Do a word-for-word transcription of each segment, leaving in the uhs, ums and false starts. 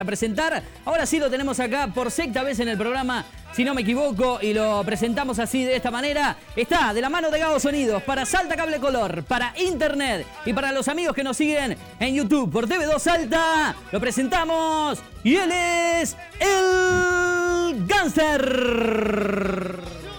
A presentar, ahora sí lo tenemos acá por sexta vez en el programa, si no me equivoco, y lo presentamos así de esta manera. Está de la mano de Gabo Sonidos para Salta Cable Color, para Internet y para los amigos que nos siguen en YouTube por T V dos Salta. Lo presentamos y él es el Gánster.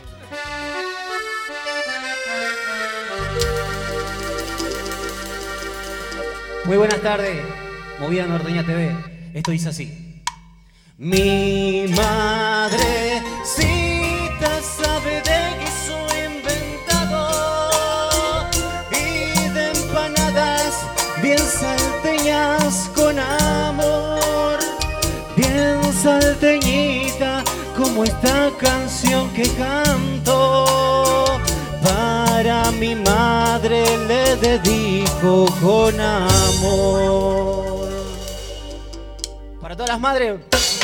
Muy buenas tardes, Movida Norteña T V. Esto dice así. Mi madrecita sabe de guiso inventado y de empanadas bien salteñas con amor, bien salteñita como esta canción que canto. Para mi madre le dedico con amor. Para todas las madres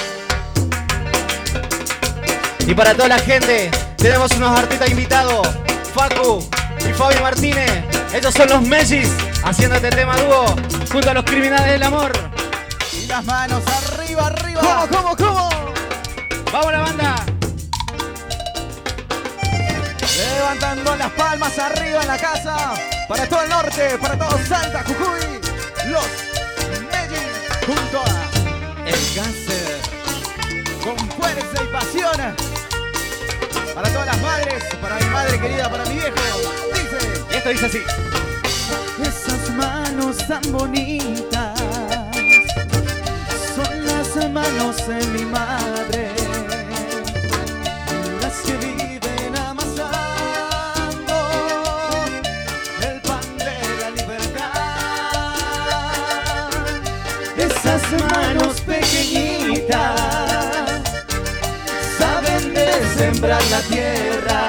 y para toda la gente, tenemos unos artistas invitados, Facu y Fabio Martínez. Estos son los Mellis haciendo este tema dúo junto a los Criminales del Amor. Y las manos arriba, arriba. ¿Cómo, cómo, cómo? ¡Vamos la banda! Levantando las palmas arriba en la casa. Para todo el norte, para todo Salta, Jujuy. Los Mellis junto a El Gánster. Con fuerza y pasión. Para todas las madres, para mi madre querida, para mi viejo. Dice. Y esto dice así. Esas manos tan bonitas son las manos de mi madre, las que viven amasando el pan de la libertad. Esas manos pequeñitas saben de sembrar la tierra,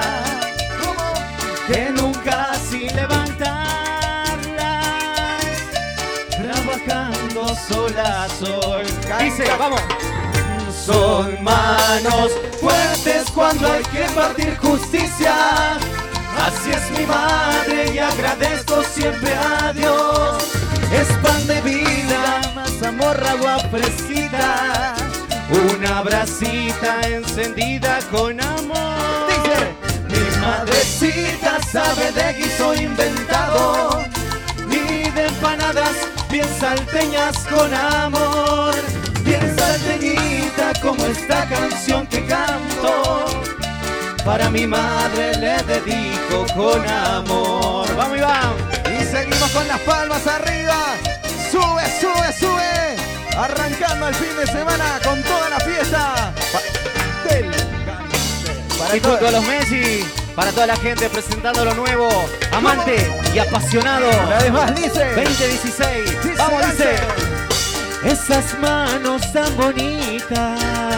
que nunca sin levantarlas, trabajando sol a sol. Dice, vamos. Son manos fuertes cuando hay que impartir justicia. Así es mi madre y agradezco siempre a Dios. Es pan de vida, más amor, agua fresquita, una brasita encendida con amor. Dice, mi madrecita sabe de guiso inventado y de empanadas bien salteñas con amor, bien salteñita como esta canción que canto. Para mi madre le dedico con amor. Vamos, Iván. Y seguimos con las palmas arriba. Sube, sube, sube. Arrancando el fin de semana con toda la fiesta del Gánster. Y junto a los Messi, para toda la gente presentando lo nuevo, amante y apasionado. Una vez más dice veinte dieciséis. Dice Vamos, dice. esas manos tan bonitas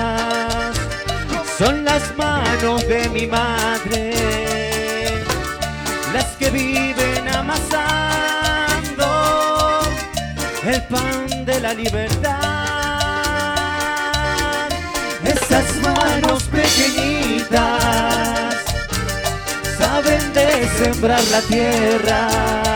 son las manos de mi madre, las que viven amasando el pan de la libertad. Esas manos pequeñitas saben de sembrar la tierra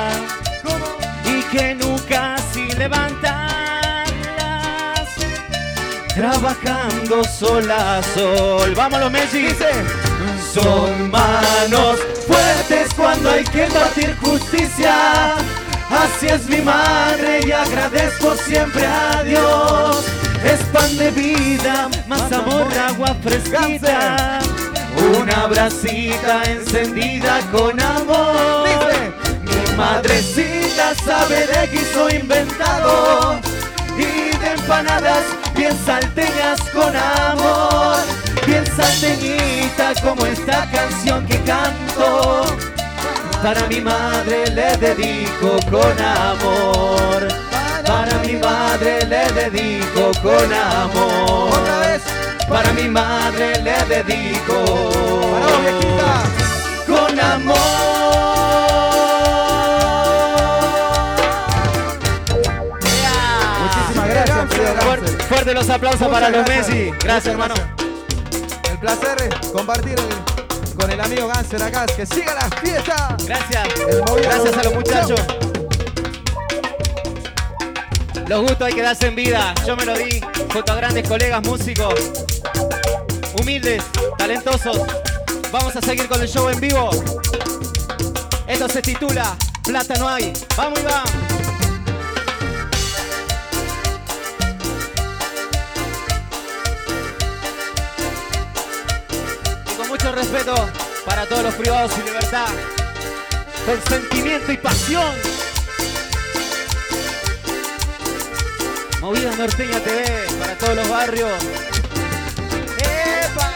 y que nunca sin levantarlas, trabajando sol a sol. Vamos los Messi. Dice, son manos fuertes cuando hay que impartir justicia. Así es mi madre y agradezco siempre a Dios. Es pan de vida, más amor, agua fresquita, una brasita encendida con amor. Dice, mi madrecita sabe de guiso inventado y de empanadas bien salteñas con amor, bien salteñita como esta canción que canto. Para mi madre le dedico con amor. Para mi madre le dedico con amor. Otra vez. Para mi madre le dedico con amor. Yeah. Muchísimas gracias. Fuerte, fuerte los aplausos Muchas para los gracias. Messi. Gracias, hermano. El placer es compartir con el amigo Gánster acá. Que siga la fiesta. Gracias. El movimiento. Gracias a los muchachos. Los gustos hay que darse en vida. Yo me lo di junto a grandes colegas músicos, humildes, talentosos. Vamos a seguir con el show en vivo. Esto se titula Plata no hay. Vamos, Iván. Y con mucho respeto para todos los privados y libertad, con sentimiento y pasión. Movida Norteña T V para todos los barrios. ¡Epa!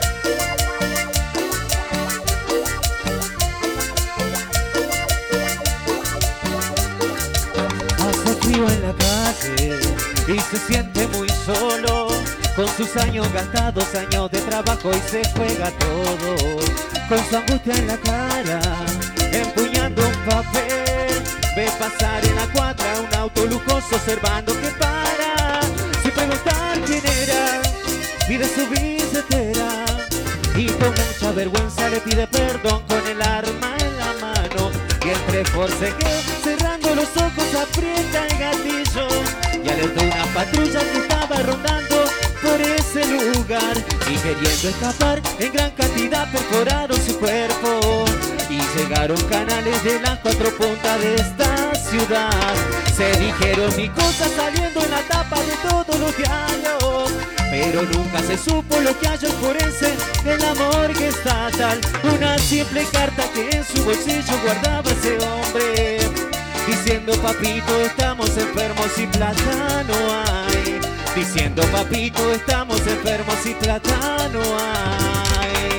Hace frío en la calle y se siente muy solo, con sus años gastados, años de trabajo, y se juega todo, con su angustia en la cara, empuñando un papel. Ve pasar en la cuadra un auto lujoso, observando que para, sin preguntar quién era, pide su billetera y con mucha vergüenza le pide perdón con el arma en la mano. Y entre forcejeo, cerrando los ojos, aprieta el gatillo y alertó una patrulla que estaba rondando por ese lugar, y queriendo escapar en gran cantidad perforaron su cuerpo y llegaron canales de las cuatro puntas de esta ciudad. Se dijeron mil cosas saliendo en la tapa de todos los diarios, pero nunca se supo lo que halló el forense en la morgue estatal. Una simple carta que en su bolsillo guardaba ese hombre, diciendo papito estamos enfermos y plata no hay. Diciendo papito estamos enfermos y plata no hay.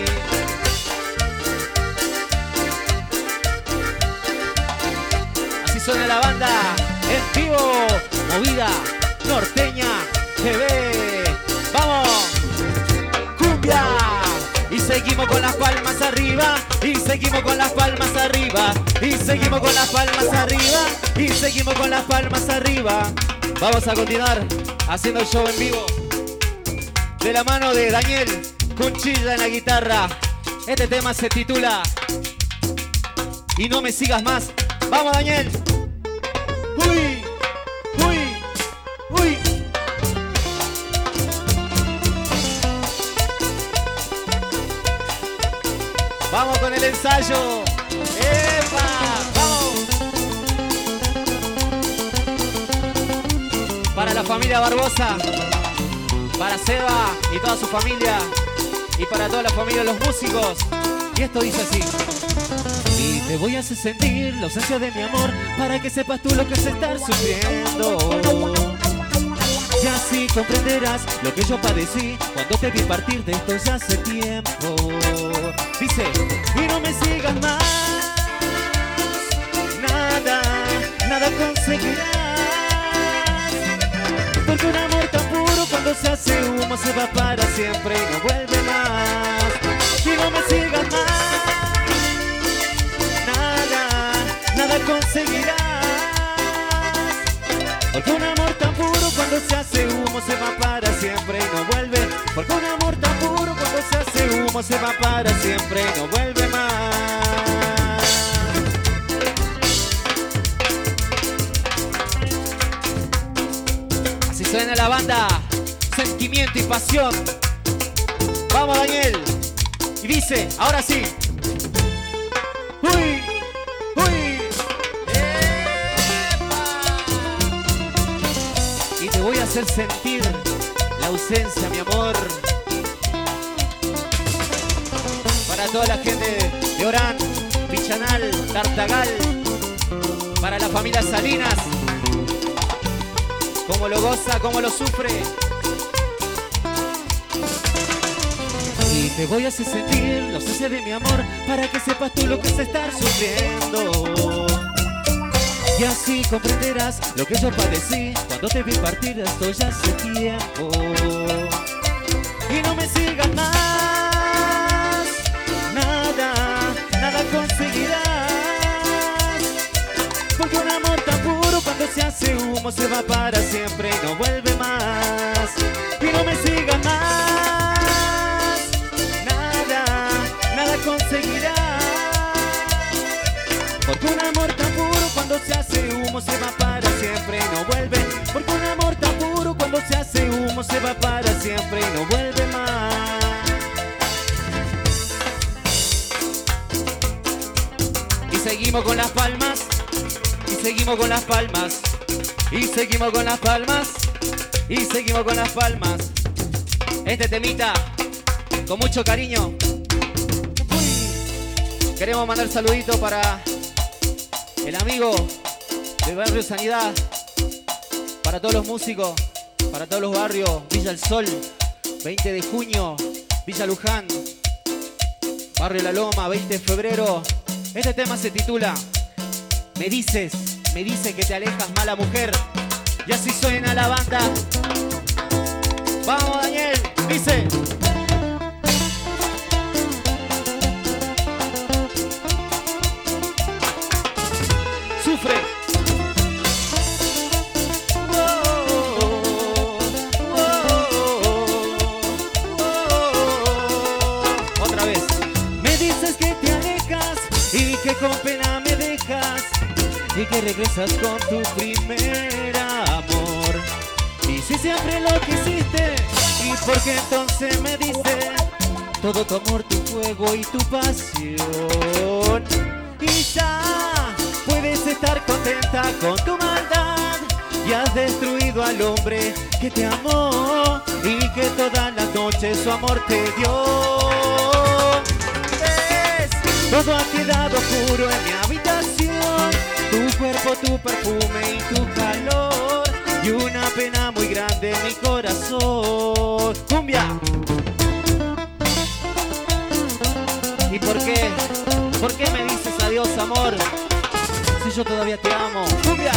Así suena la banda en vivo, Movida Norteña T V. ¡Vamos! ¡Cumbia! Y seguimos con las palmas arriba, y seguimos con las palmas arriba, y seguimos con las palmas arriba, y seguimos con las palmas arriba. Vamos a continuar haciendo el show en vivo de la mano de Daniel Conchilla en la guitarra. Este tema se titula Y no me sigas más. ¡Vamos, Daniel! ¡Uy! ¡Uy! ¡Uy! ¡Vamos con el ensayo! ¡Epa! ¡Vamos! Para la familia Barbosa, para Seba y toda su familia, y para toda la familia de los músicos. Y esto dice así: y te voy a hacer sentir la ausencia de mi amor, para que sepas tú lo que es estar sufriendo. Y así comprenderás lo que yo padecí cuando te vi partir de esto ya hace tiempo. Dice, y no me sigas más, nada, nada conseguirás, porque un amor tan puro cuando se hace humo se va para siempre y no vuelve más. Y no me sigas más, nada, nada conseguirás, porque un amor tan puro cuando se hace humo se va para siempre y no vuelve. Porque un amor tan puro cuando se hace humo se va para siempre y no vuelve más. Así suena la banda, sentimiento y pasión. Vamos, Daniel. Y dice, ahora sí. Uy, uy. Y te voy a hacer sentir la ausencia, mi amor. Para toda la gente de Orán, Vichanal, Tartagal, para la familia Salinas, cómo lo goza, cómo lo sufre. Y te voy a hacer sentir la ausencia de mi amor, para que sepas tú lo que es estar sufriendo. Y así comprenderás lo que yo padecí cuando te vi partir esto ya hace tiempo. Y no me sigas más, nada, nada conseguirás, porque un amor tan puro cuando se hace humo se va para siempre y no vuelve más. Y no me sigas más, nada, nada conseguirás, porque un amor tan puro cuando se hace humo se va para siempre y no vuelve. Porque se va para siempre y no vuelve más. Y seguimos con las palmas, y seguimos con las palmas, y seguimos con las palmas, y seguimos con las palmas. Este temita, con mucho cariño. Uy. Queremos mandar saluditos para el amigo del barrio Sanidad, para todos los músicos, para todos los barrios, Villa El Sol, veinte de junio, Villa Luján, Barrio La Loma, veinte de febrero. Este tema se titula Me dices, me dice que te alejas, mala mujer. Y así suena la banda. Vamos, Daniel, dice. Sufre. Otra vez. Me dices que te alejas y que con pena me dejas y que regresas con tu primer amor. Y si siempre lo quisiste, ¿y por qué entonces me dices todo tu amor, tu fuego y tu pasión? Y ya puedes estar contenta con tu maldad y has destruido al hombre que te amó y que todas las noches su amor te dio. ¿Ves? Todo ha quedado oscuro en mi habitación, tu cuerpo, tu perfume y tu calor, y una pena muy grande en mi corazón. ¡Cumbia! ¿Y por qué? ¿Por qué me dices adiós, amor? Si yo todavía te amo. ¡Cumbia!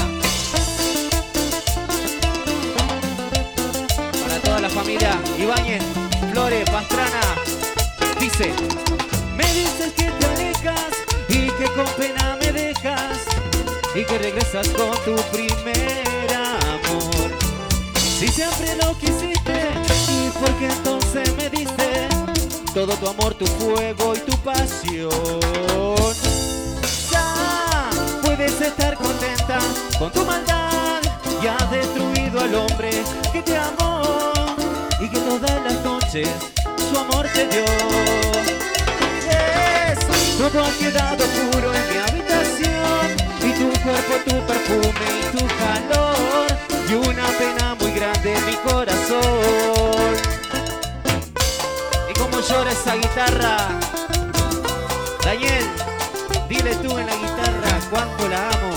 Para toda la familia Ibáñez, Flores, Pastrana, dice: me dices que te alejas y que con pena me dejas y que regresas con tu primer amor. Si siempre lo quisiste, ¿y por qué entonces me diste todo tu amor, tu fuego y tu pasión? Ya puedes estar contenta con tu maldad y has destruido al hombre que te amó y que todas las noches su amor te dio. Es, todo ha quedado puro en mi habitación, y tu cuerpo, tu perfume y tu calor, y una pena muy grande en mi corazón. Y como llora esa guitarra, Daniel, dile tú en la guitarra cuánto la amo.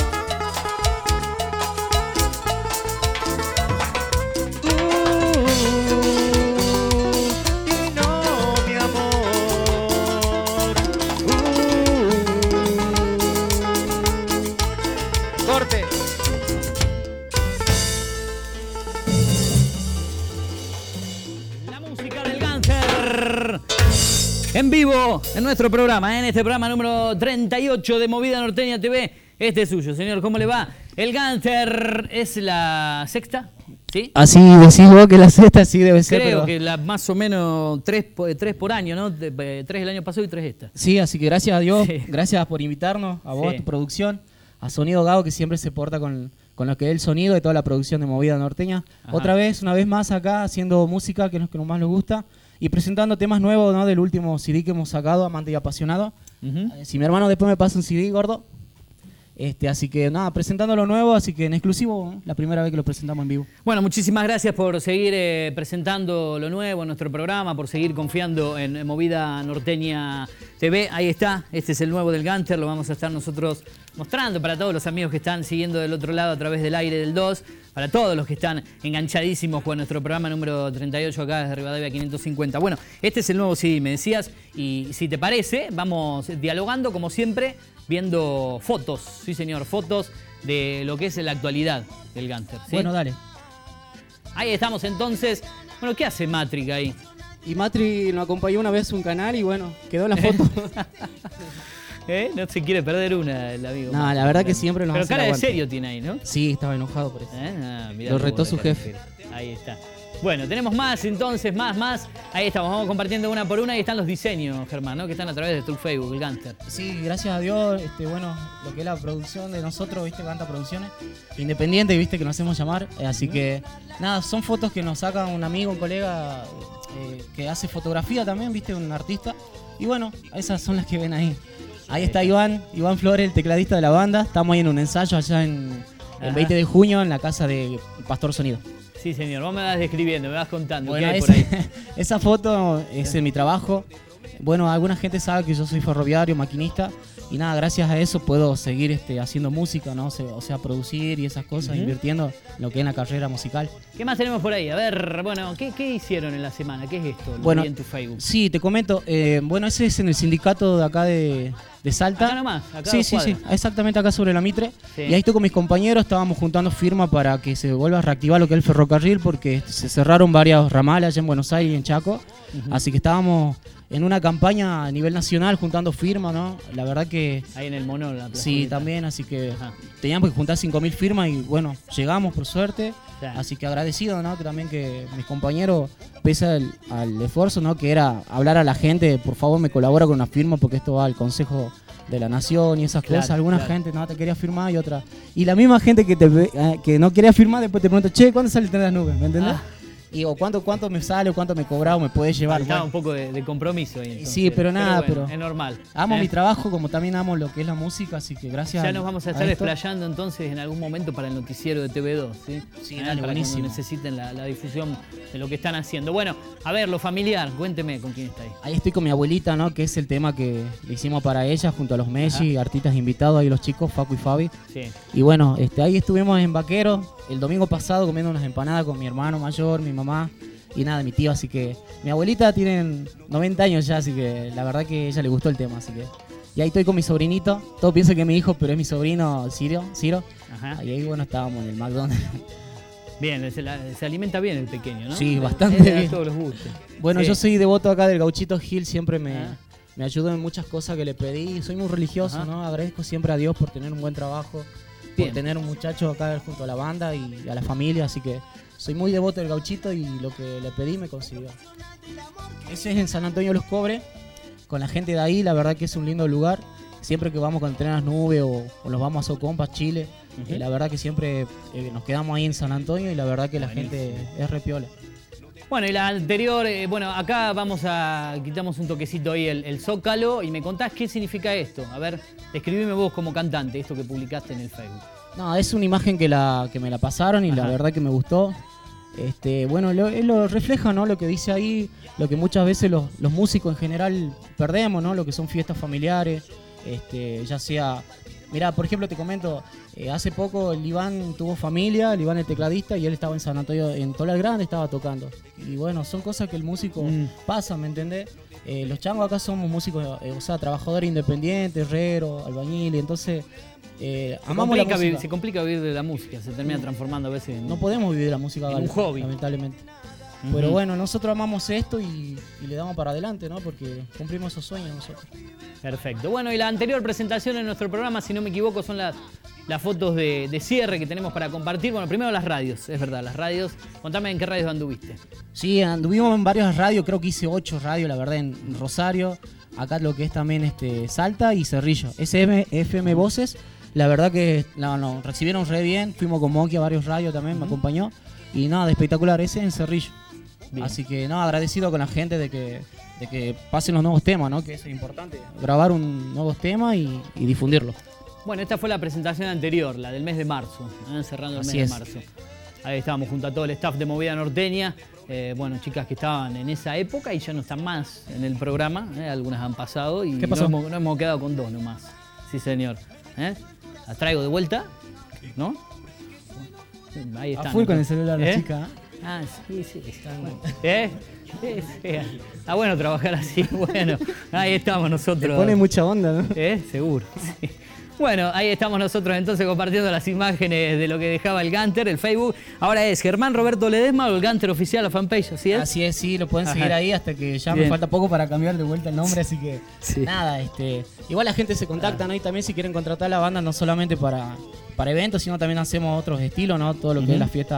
En vivo, en nuestro programa, en este programa número treinta y ocho de Movida Norteña T V. Este es suyo, señor. ¿Cómo le va? El Gánster es la sexta, ¿sí? Así decís vos que la sexta sí debe ser. Creo pero... que la, más o menos tres, tres por año, ¿no? Tres el año pasado y tres esta. Sí, así que gracias a Dios, Sí. gracias por invitarnos, a vos, Sí. a tu producción, a Sonido Gago, que siempre se porta con, con lo que es el sonido de toda la producción de Movida Norteña. Ajá. Otra vez, una vez más acá, haciendo música, que es lo que más nos gusta, y presentando temas nuevos, ¿no? Del último C D que hemos sacado, Amante y Apasionado. Uh-huh. Eh, Si mi hermano después me pasa un C D, gordo. Este, así que nada, presentando lo nuevo, así que en exclusivo, ¿no? La primera vez que lo presentamos en vivo. Bueno, muchísimas gracias por seguir eh, presentando lo nuevo en nuestro programa, por seguir confiando en, en Movida Norteña T V. Ahí está, este es el nuevo del Gánster, lo vamos a estar nosotros mostrando para todos los amigos que están siguiendo del otro lado a través del aire del dos, para todos los que están enganchadísimos con nuestro programa número treinta y ocho acá desde Rivadavia quinientos cincuenta. Bueno, este es el nuevo C D, me decías, y si te parece, vamos dialogando como siempre, viendo fotos, sí señor, fotos de lo que es la actualidad del Gánster, ¿sí? Bueno, dale. Ahí estamos entonces. Bueno, ¿qué hace Matrix ahí? Y Matri nos acompañó una vez a un canal y bueno, quedó la foto. ¿Eh? No se quiere perder una el amigo. No, la verdad que siempre nos Pero hace cara el de aguante. serio tiene ahí, ¿no? Sí, estaba enojado por eso. ¿Eh? Ah, mirá Lo cómo retó le su cara de jefe. serio. Ahí está. Bueno, tenemos más entonces, más, más. Ahí estamos, vamos compartiendo una por una y están los diseños, Germán, ¿no? Que están a través de tu Facebook, el Gánster. Sí, gracias a Dios, este, bueno, lo que es la producción de nosotros, viste, Ganta Producciones, independiente, viste, que nos hacemos llamar. Eh, así que, nada, son fotos que nos saca un amigo, un colega eh, que hace fotografía también, viste, un artista. Y bueno, esas son las que ven ahí. Ahí está Iván, Iván Flores, el tecladista de la banda. Estamos ahí en un ensayo allá en el veinte de junio en la casa de Pastor Sonido. Sí, señor. Vos me vas describiendo, me vas contando. Bueno, ¿qué hay esa, por ahí? esa foto es en mi trabajo. Bueno, alguna gente sabe que yo soy ferroviario, maquinista. Y nada, gracias a eso puedo seguir este, haciendo música, ¿no? O sea, o sea, producir y esas cosas, uh-huh. invirtiendo en lo que es la carrera musical. ¿Qué más tenemos por ahí? A ver, bueno, ¿qué, qué hicieron en la semana? ¿Qué es esto? Lo bueno, vi en tu Facebook. Sí, te comento. Eh, bueno, ese es en el sindicato de acá de, de Salta. Acá nomás, acá Sí, sí, sí, exactamente acá sobre la Mitre. Sí. Y ahí estoy con mis compañeros, estábamos juntando firmas para que se vuelva a reactivar lo que es el ferrocarril, porque se cerraron varias ramales allá en Buenos Aires y en Chaco. Uh-huh. Así que estábamos en una campaña a nivel nacional juntando firmas, ¿no? La verdad que... Ahí en el Mono. La sí, también, así que Ajá. teníamos que juntar cinco mil firmas y bueno, llegamos por suerte. Claro. Así que agradecido, ¿no? Que también que mis compañeros, pese al, al esfuerzo, ¿no? Que era hablar a la gente, por favor me colabora con una firma porque esto va al Consejo de la Nación y esas claro, cosas. Alguna claro. gente no te quería firmar y otra. Y la misma gente que, te, eh, que no quería firmar después te pregunta, che, ¿cuándo sale el tren de las nubes? ¿Me entendés? Ah. Y o cuánto, cuánto me sale o cuánto me cobra o me puede llevar. Estaba bueno. un poco de, de compromiso ahí. Entonces. Sí, pero nada, pero, bueno, pero es normal. Amo ¿eh? mi trabajo como también amo lo que es la música, así que gracias. Ya a, nos vamos a estar desplayando entonces en algún momento para el noticiero de T V dos, ¿sí? Sí, ¿eh? dale, para buenísimo. cuando necesiten la, la difusión de lo que están haciendo. Bueno, a ver, lo familiar, cuénteme con quién está ahí. Ahí estoy con mi abuelita, ¿no? Que es el tema que le hicimos para ella junto a los Messi, artistas invitados, ahí los chicos, Facu y Fabi. Sí. Y bueno, este, ahí estuvimos en Vaquero el domingo pasado comiendo unas empanadas con mi hermano mayor, mi mamá. Y nada, mi tío, así que mi abuelita tiene noventa años ya, así que la verdad que a ella le gustó el tema, así que... Y ahí estoy con mi sobrinito, todos piensan que es mi hijo, pero es mi sobrino Ciro, Ciro. Ajá. Y ahí, bueno, estábamos en el McDonald's. Bien, se, la, se alimenta bien el pequeño, ¿no? Sí, bastante es bien. Todos los gustos. Bueno, sí. yo soy devoto acá del Gauchito Gil, siempre me, me ayudó en muchas cosas que le pedí. Soy muy religioso, Ajá. ¿no? Agradezco siempre a Dios por tener un buen trabajo, bien. por tener un muchacho acá junto a la banda y a la familia, así que... Soy muy devoto del Gauchito y lo que le pedí me consiguió. Ese es en San Antonio de los Cobres, con la gente de ahí, la verdad que es un lindo lugar. Siempre que vamos con el tren a las nubes o, o nos vamos a Socompas, Chile, uh-huh. eh, la verdad que siempre eh, nos quedamos ahí en San Antonio y la verdad que la Buenísimo. gente es re piola. Bueno, y la anterior, eh, bueno, acá vamos a, quitamos un toquecito ahí el, el Zócalo y me contás qué significa esto. A ver, describime vos como cantante, esto que publicaste en el Facebook. No, es una imagen que, la, que me la pasaron y Ajá. la verdad que me gustó. Este, bueno, lo, lo refleja, ¿no? Lo que dice ahí, lo que muchas veces los, los músicos en general perdemos, ¿no? Lo que son fiestas familiares, este, ya sea... Mirá, por ejemplo, te comento, eh, hace poco el Iván tuvo familia, el Iván el tecladista, y él estaba en San Antonio, en Tolar Grande, estaba tocando. Y bueno, son cosas que el músico mm. pasa, ¿me entendés? Eh, los changos acá somos músicos, eh, o sea, trabajadores independientes, herreros, albañiles, entonces... Eh, se, amamos complica la música. Vivir, se complica vivir de la música, se termina transformando a veces en... No podemos vivir de la música en un hobby. Lamentablemente. Uh-huh. Pero bueno, nosotros amamos esto y, y le damos para adelante, ¿no? Porque cumplimos esos sueños nosotros. Perfecto. Bueno, y la anterior presentación en nuestro programa, si no me equivoco, son las, las fotos de, de cierre que tenemos para compartir. Bueno, primero las radios, es verdad, las radios. Contame en qué radios anduviste. Sí, anduvimos en varias radios, creo que hice ocho radios, la verdad, en Rosario. Acá lo que es también este, Salta y Cerrillo. S M, F M Voces. La verdad que no, no, recibieron re bien. Fuimos con Monkey a varios radios también, uh-huh. me acompañó. Y nada, espectacular, ese en Cerrillo. Bien. Así que no, agradecido con la gente de que, de que pasen los nuevos temas, ¿no? Que eso es importante. Grabar un nuevo tema y, y difundirlo. Bueno, esta fue la presentación anterior, la del mes de marzo, ¿eh? cerrando el Así mes es. de marzo. Ahí estábamos junto a todo el staff de Movida Norteña. Eh, bueno, chicas que estaban en esa época y ya no están más en el programa. ¿eh? Algunas han pasado y ¿Qué pasó? Nos, hemos, nos hemos quedado con dos nomás. Sí, señor. ¿Eh? Las traigo de vuelta, ¿no? Ahí están. A full con el celular la ¿Eh? chica. Ah, sí, sí. ¿Eh? Sí, sí. Está bueno trabajar así, bueno. Ahí estamos nosotros. Le pone mucha onda, ¿no? ¿Eh? Seguro, sí. Bueno, ahí estamos nosotros entonces compartiendo las imágenes de lo que dejaba el Gánster, el Facebook. Ahora es Germán Roberto Ledesma o el Gánster oficial, la fanpage, ¿así es? Así es, sí, lo pueden Ajá. seguir ahí hasta que ya Bien. me falta poco para cambiar de vuelta el nombre, así que sí. nada, este, igual la gente se contacta, ¿no? Y también si quieren contratar la banda, no solamente para, para eventos, sino también hacemos otros estilos, ¿no? Todo lo que Uh-huh. es las fiestas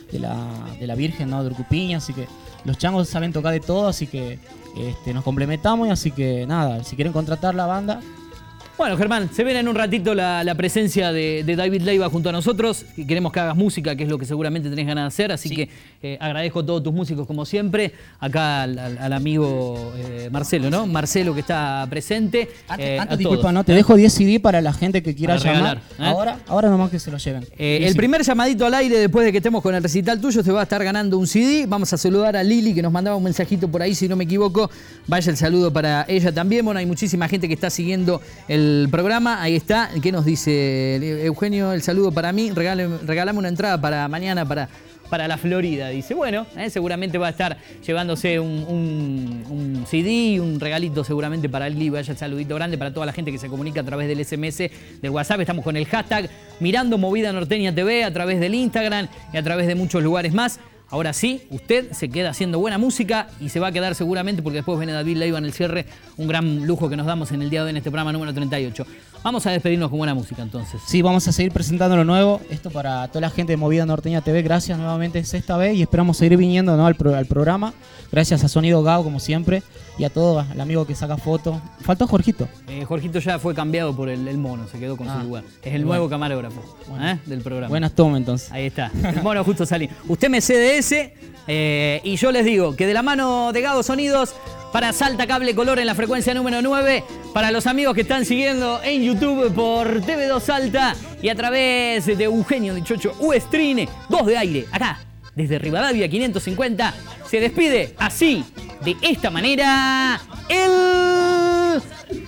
de la, de la Virgen, ¿no? De Urcupiña, así que los changos saben tocar de todo, así que este, nos complementamos y así que nada, si quieren contratar la banda. Bueno, Germán, se viene en un ratito la, la presencia de, de David Leiva junto a nosotros. Y queremos que hagas música, que es lo que seguramente tenés ganas de hacer. Así sí. que eh, agradezco a todos tus músicos como siempre. Acá al, al, al amigo eh, Marcelo, ¿no? Marcelo que está presente. Antes, eh, antes disculpa, ¿no? Te dejo diez C D para la gente que quiera para llamar. regalar, ¿eh? Ahora, ahora nomás que se lo lleven. Eh, el primer llamadito al aire después de que estemos con el recital tuyo te va a estar ganando un C D. Vamos a saludar a Lili que nos mandaba un mensajito por ahí, si no me equivoco. Vaya el saludo para ella también. Bueno, hay muchísima gente que está siguiendo el programa. Ahí está. ¿Qué nos dice Eugenio? El saludo para mí. Regale, regálame una entrada para mañana para, para la Florida. Dice, bueno, eh, seguramente va a estar llevándose un, un, un C D, un regalito seguramente para él. Vaya el saludito grande para toda la gente que se comunica a través del S M S, del WhatsApp. Estamos con el hashtag Mirando Movida Norteña T V a través del Instagram y a través de muchos lugares más. Ahora sí, usted se queda haciendo buena música y se va a quedar seguramente porque después viene David Leiva en el cierre, un gran lujo que nos damos en el día de hoy en este programa número treinta y ocho. Vamos a despedirnos con buena música entonces. Sí, vamos a seguir presentando lo nuevo. Esto para toda la gente de Movida Norteña T V. Gracias nuevamente esta vez y esperamos seguir viniendo, ¿no? al, pro, al programa. Gracias a Sonido Gao como siempre y a todo el amigo que saca fotos. Faltó Jorgito. Eh, Jorgito ya fue cambiado por el, el mono, se quedó con ah, su lugar. Es el bueno. nuevo camarógrafo bueno. ¿eh? del programa. Buenas tomas entonces. Ahí está, el mono justo salió. Usted me cede ese eh, y yo les digo que de la mano de Gao Sonidos para Salta Cable Color en la frecuencia número nueve, para los amigos que están siguiendo en YouTube por T V dos Salta y a través de Eugenio de Chocho Uestrine, dos de aire, acá, desde Rivadavia quinientos cincuenta, se despide así, de esta manera, el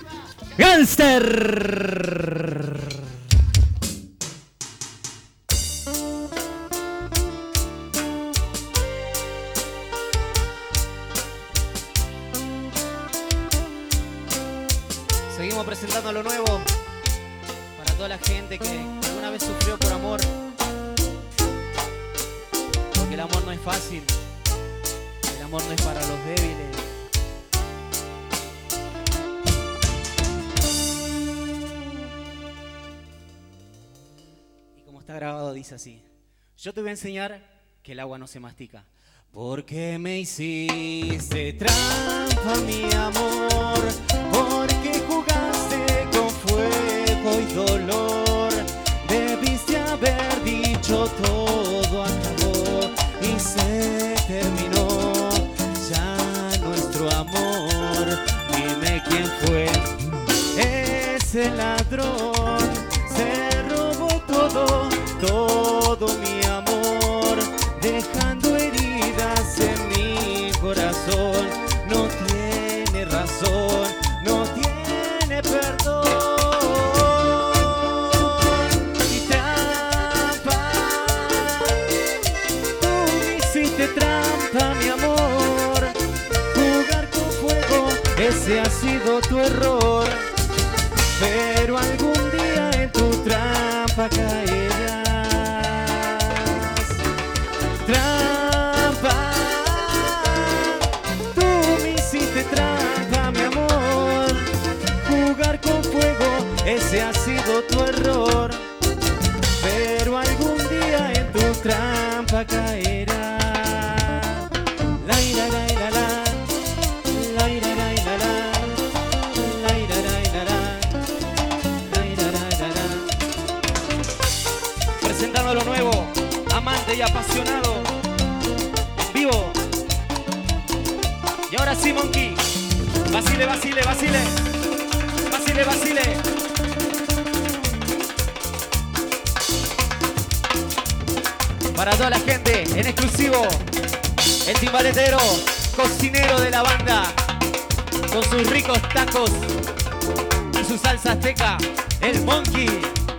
Gánster. Seguimos presentando lo nuevo para toda la gente que alguna vez sufrió por amor, porque el amor no es fácil, el amor no es para los débiles. Y como está grabado dice así: yo te voy a enseñar que el agua no se mastica. Porque me hiciste trampa, mi amor, porque jugaste con fuego y dolor. Debiste haber dicho todo acabó y se terminó ya nuestro amor. Dime quién fue ese ladrón, se robó todo, todo mi amor, dejando heridas en mi corazón. No tiene razón, no tiene perdón. Y trampa, tú me hiciste trampa, mi amor. Jugar con fuego, ese ha sido tu error. Pero algún día en tu trampa caerás. Trampa, tú me hiciste trampa, mi amor. Jugar con fuego, ese ha sido tu error. Pero algún día en tu trampa caerás. La ira, la ira, la, la ira, la ira, la, la ira, la ira, la, la ira, la ira, la. Presentando lo nuevo, amante y apasionado, en vivo. Y ahora sí, Monkey, vacile, vacile, vacile, vacile, vacile. Para toda la gente, en exclusivo, el timbaletero, cocinero de la banda, con sus ricos tacos y su salsa azteca, el Monkey.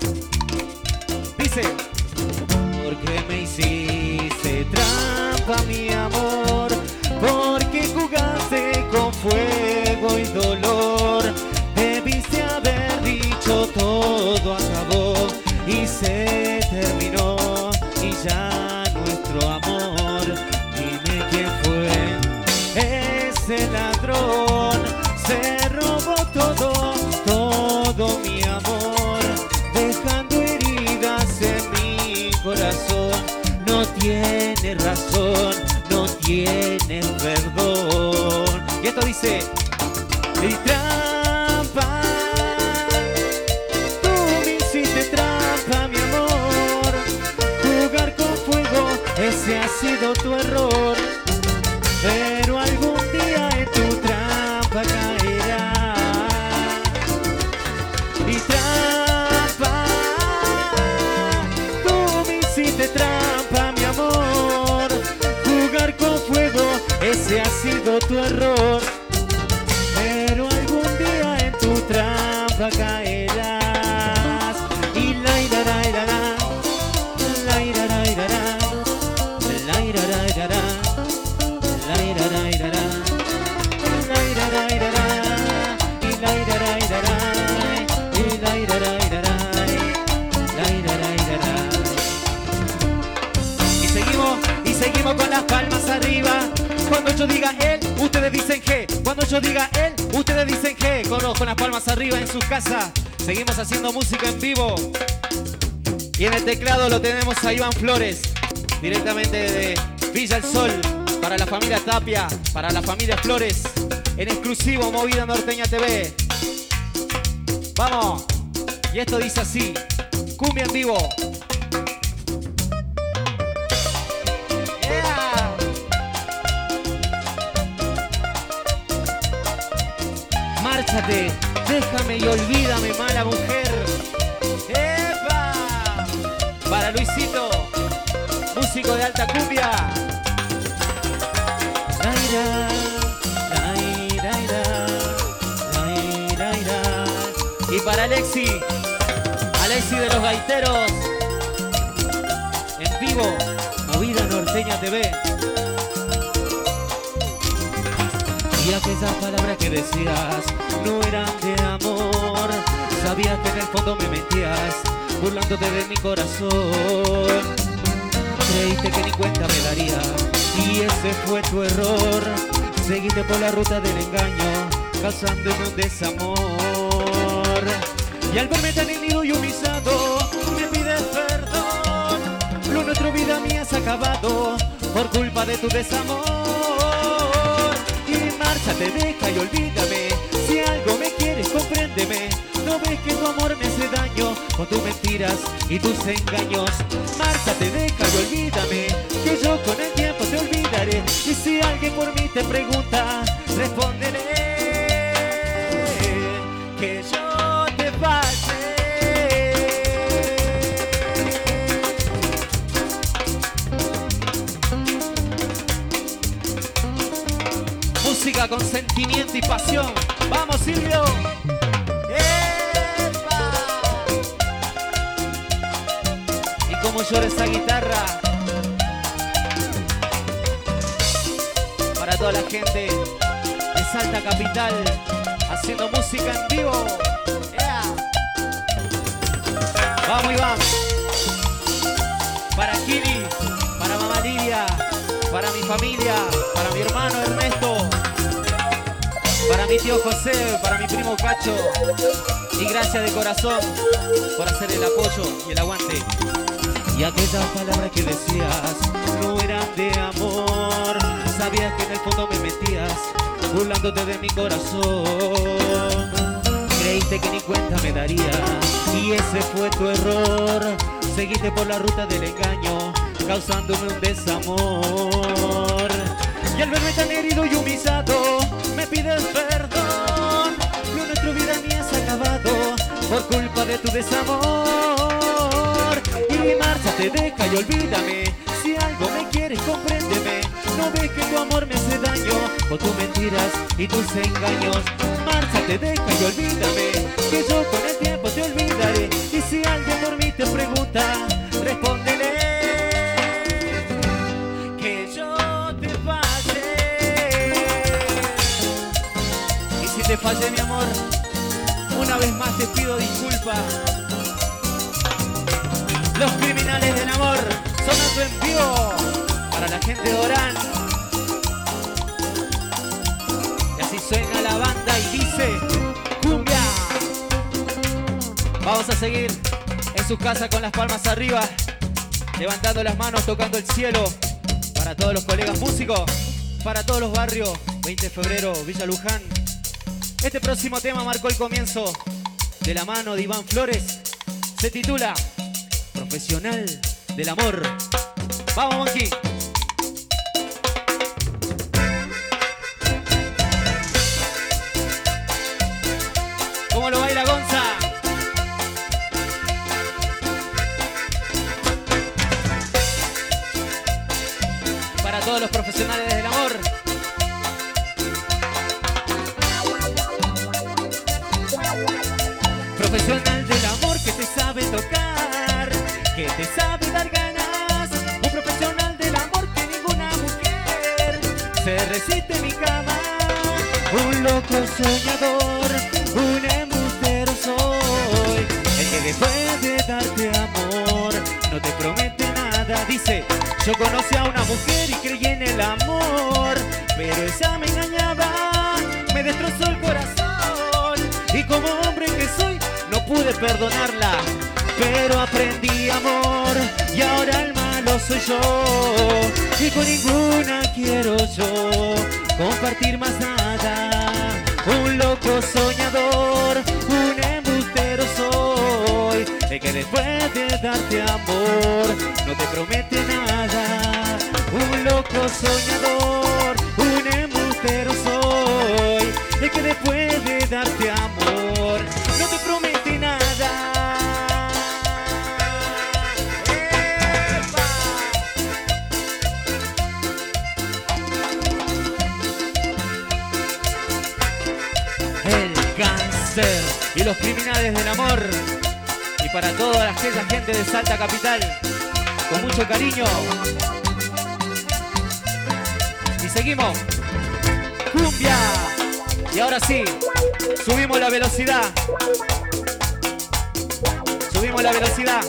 Dice: porque me hiciste trampa, mi amor, porque jugaste con fuego y dolor. Debiste haber dicho todo acabó y se terminó y ya nuestro amor. Dime quién fue ese ladrón, se robó todo, todo mi amor, dejando heridas en mi corazón. No tiene dice. Y trampa, tú me hiciste trampa, mi amor. Jugar con fuego, ese ha sido tu error. Pero algún día en tu trampa caerá. Y trampa, tú me hiciste trampa, mi amor. Jugar con fuego, ese ha sido tu error. Pero algún día en tu trampa caerás. Y la ira ra ira ra, la ira ra ira ra, la ira ra ira ra, la ira ra ira ra, la ira ra ira ra, y la ira ra ira ra, y la ira ra ira ra, la ira ra ira ra. Y seguimos, y seguimos con las palmas arriba. Cuando yo diga él, ustedes dicen G. Cuando yo diga él, ustedes dicen G. Con, con las palmas arriba en sus casas. Seguimos haciendo música en vivo. Y en el teclado lo tenemos a Iván Flores, directamente de Villa El Sol, para la familia Tapia, para la familia Flores, en exclusivo Movida Norteña T V. Vamos. Y esto dice así: cumbia en vivo. Yeah. Márchate, déjame y olvídame, mala mujer. ¡Epa! Para Luisito, músico de alta cumbia. La ira, la ira, ira, la ira, ira. Y para Alexi, Alexi de los Gaiteros, en vivo, Movida Norteña T V. Y aquellas palabras que decías no eran de amor. Sabías que en el fondo me mentías, burlándote de mi corazón. Creíste que ni cuenta me daría, y ese fue tu error. Seguiste por la ruta del engaño, causándome un desamor. Y al verme tan herido y humillado, me pides perdón. Lo nuestro, vida mía, se ha acabado por culpa de tu desamor. Y márchate, deja y olvídame. Si algo me quieres, compréndeme. No ves que tu amor me hace daño con tus mentiras y tus engaños. Márchate, deja y olvídame, que yo con el tiempo te olvidaré. Y si alguien por mí te pregunta, responderé que yo te pasé. Música con sentimiento y pasión. ¡Vamos, Silvio! ¡Epa! Y cómo llora esa guitarra. Para toda la gente de Salta Capital, haciendo música en vivo. Yeah. Vamos, Iván. Para Kili, para mamá Lidia, para mi familia, para mi hermano Ernesto, para mi tío José, para mi primo Cacho. Y gracias de corazón por hacer el apoyo y el aguante. Y aquellas palabras que decías no eran de amor. Sabías que en el fondo me metías, burlándote de mi corazón. Creíste que ni cuenta me daría, y ese fue tu error. Seguiste por la ruta del engaño, causándome un desamor. Y al verme tan herido y humillado, me pides perdón. Lo nuestro, vida mía, se ha acabado por culpa de tu desamor. Y márchate, deja y olvídame. Si algo me quieres, compréndeme. No ves que tu amor me hace daño con tus mentiras y tus engaños. Márchate, deja y olvídame, que yo con el tiempo te olvidaré. Y si alguien por mí te pregunta, respóndele que yo te fallé. Y si te fallé, mi amor, una vez más te pido disculpas. Los Criminales del Amor, sonando en vivo para la gente de Orán. Y así suena la banda y dice cumbia. Vamos a seguir en su casa con las palmas arriba, levantando las manos, tocando el cielo. Para todos los colegas músicos, para todos los barrios veinte de febrero, Villa Luján. Este próximo tema marcó el comienzo de la mano de Iván Flores. Se titula Profesional del Amor. ¡Vamos, Monkey! ¿Cómo lo baila Gonza? Para todos los profesionales del amor. Profesional del amor que te sabe tocar, que te sabe dar ganas. Un profesional del amor que ninguna mujer se resiste en mi cama. Un loco soñador, un embustero soy, el que después de darte amor no te promete nada. Dice, yo conocí a una mujer y creí en el amor, pero ella me engañaba, me destrozó el corazón. Y como hombre que soy, no pude perdonarla, pero aprendí amor y ahora el malo soy yo. Y con ninguna quiero yo compartir más nada. Un loco soñador, un embustero soy, el que después de darte amor no te promete nada. Un loco soñador, un embustero soy, el que después de darte amor no te promete nada. ¡Epa! El cáncer y los criminales del amor. Y para toda aquella gente de Salta Capital, con mucho cariño. Y seguimos. Cumbia. Y ahora sí, subimos la velocidad. Subimos la velocidad.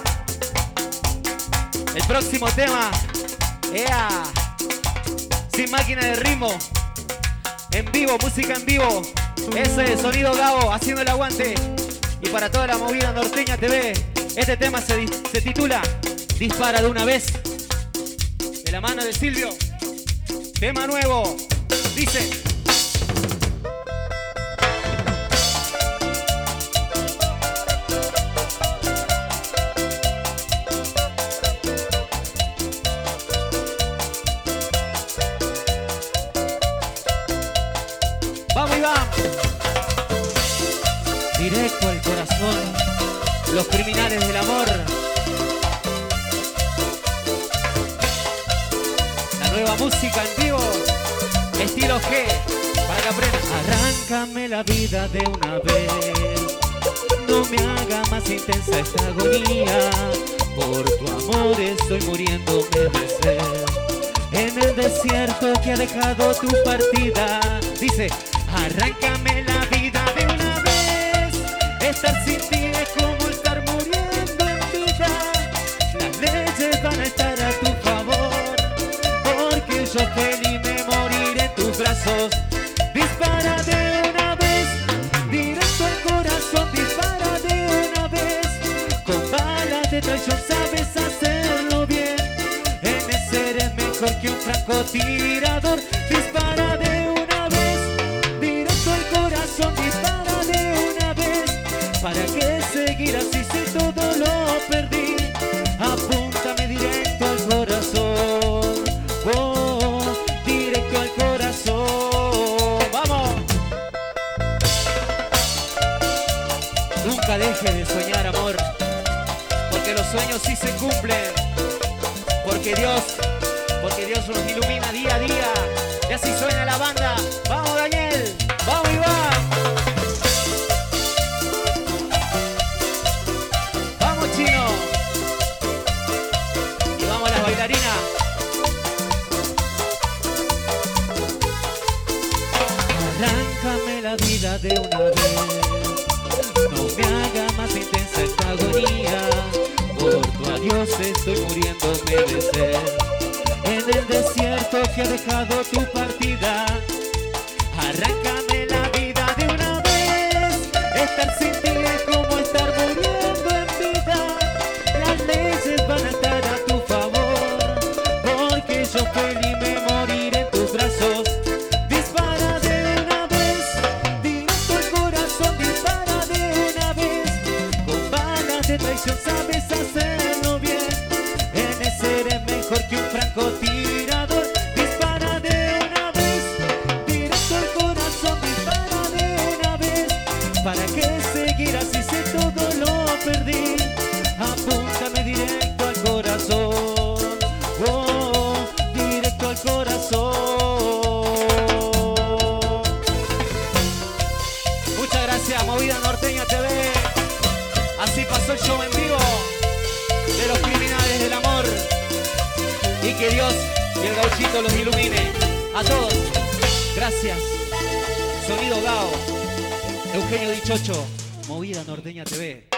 El próximo tema. ¡Ea! Sin máquina de ritmo. En vivo, música en vivo. Ese es Sonido Gabo haciendo el aguante. Y para toda la movida norteña T V, este tema se, se titula Dispara de una vez. De la mano de Silvio. Tema nuevo. Dice. ¡Vamos, Iván! Directo al corazón, los criminales del amor. La nueva música en vivo, estilo G, para que aprendas. Arráncame la vida de una vez, no me haga más intensa esta agonía. Por tu amor estoy muriéndome de sed, en el desierto que ha dejado tu partida. Dice, arráncame la vida de una vez, estar sin ti es como estar muriendo en vida. Las leyes van a estar a tu favor, porque yo feliz me moriré en tus brazos. Dispara de una vez, directo al corazón, dispara de una vez. Con balas de traición sabes hacerlo bien, en ese eres mejor que un francotirador. Dispara de una vez, directo al corazón, dispara de una vez. ¿Para qué seguir así si todo lo perdí? Apúntame directo al corazón, oh, directo al corazón. ¡Vamos! Nunca dejes de soñar, amor, porque los sueños sí se cumplen, porque Dios, porque Dios nos ilumina día a día. Y así suena la banda. ¡Vamos, Daniel! ¡Vamos, Iván! ¡Vamos, Chino! Y vamos las bailarinas. Arráncame la vida de una vez, no me haga más intensa esta agonía. Por tu adiós estoy muriéndome de sed, en el desierto que ha dejado tu partida. Arráncame la vida de una vez, estar sin ti es como estar muriendo en vida. Las leyes van a estar a tu favor, porque yo feliz me moriré en tus brazos. Dispara hermoso show en vivo de los criminales del amor. Y que Dios y el gauchito los ilumine. A todos, gracias. Sonido Gao, Eugenio Dichocho, Movida Norteña T V.